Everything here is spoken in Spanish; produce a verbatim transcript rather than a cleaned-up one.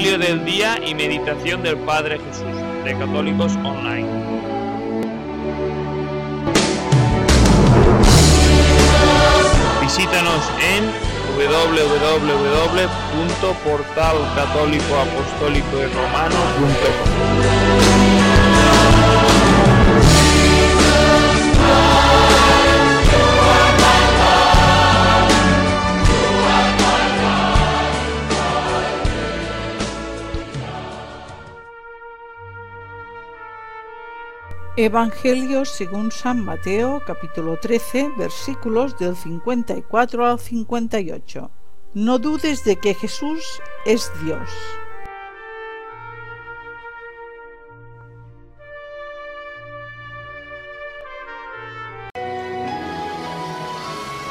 Evangelio del día y meditación del Padre Jesús, de Católicos Online. Visítanos en doble u doble u doble u punto portal católico apostólico y romano punto com. Evangelio según San Mateo, capítulo trece, versículos del cincuenta y cuatro al cincuenta y ocho. No dudes de que Jesús es Dios.